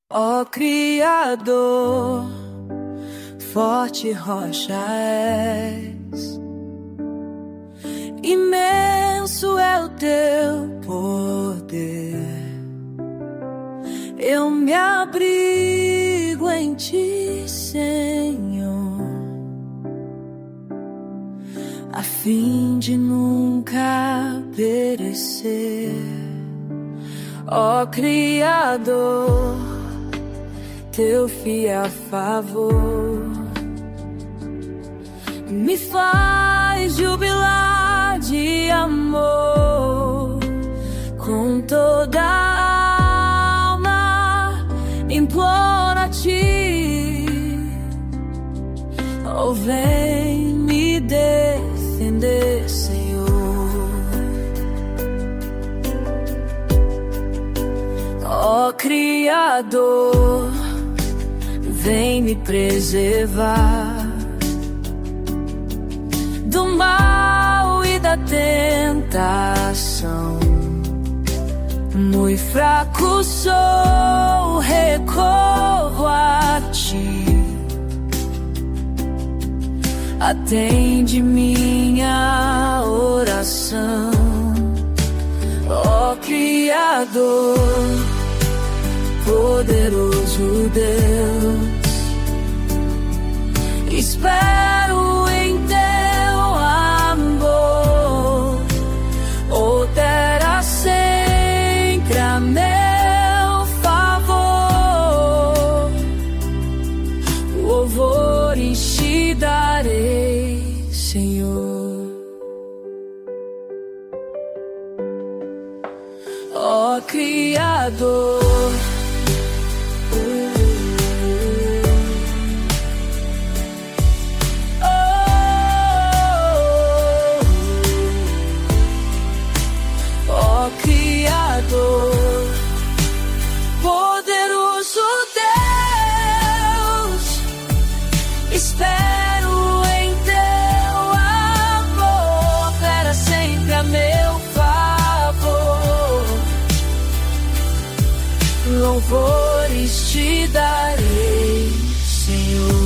Ó Criador, forte rocha és, imenso é o teu poder. Eu me abrigo em ti, Senhor, a fim de nunca perecer. Ó Criador, teu fiel favor me faz jubilar de amor. Com toda a alma imploro a ti, oh, vem me defender, Senhor. Ó Criador, vem me preservar do mal e da tentação. Muito fraco sou, recorro a ti. Atende minha oração. Ó Criador, poderoso Deus, espero em teu amor. Opera sempre a meu favor. Louvores te darei, Senhor. Ó Criador, poderoso Deus, espero em teu amor. Opera sempre a meu favor. Louvores te darei, Senhor.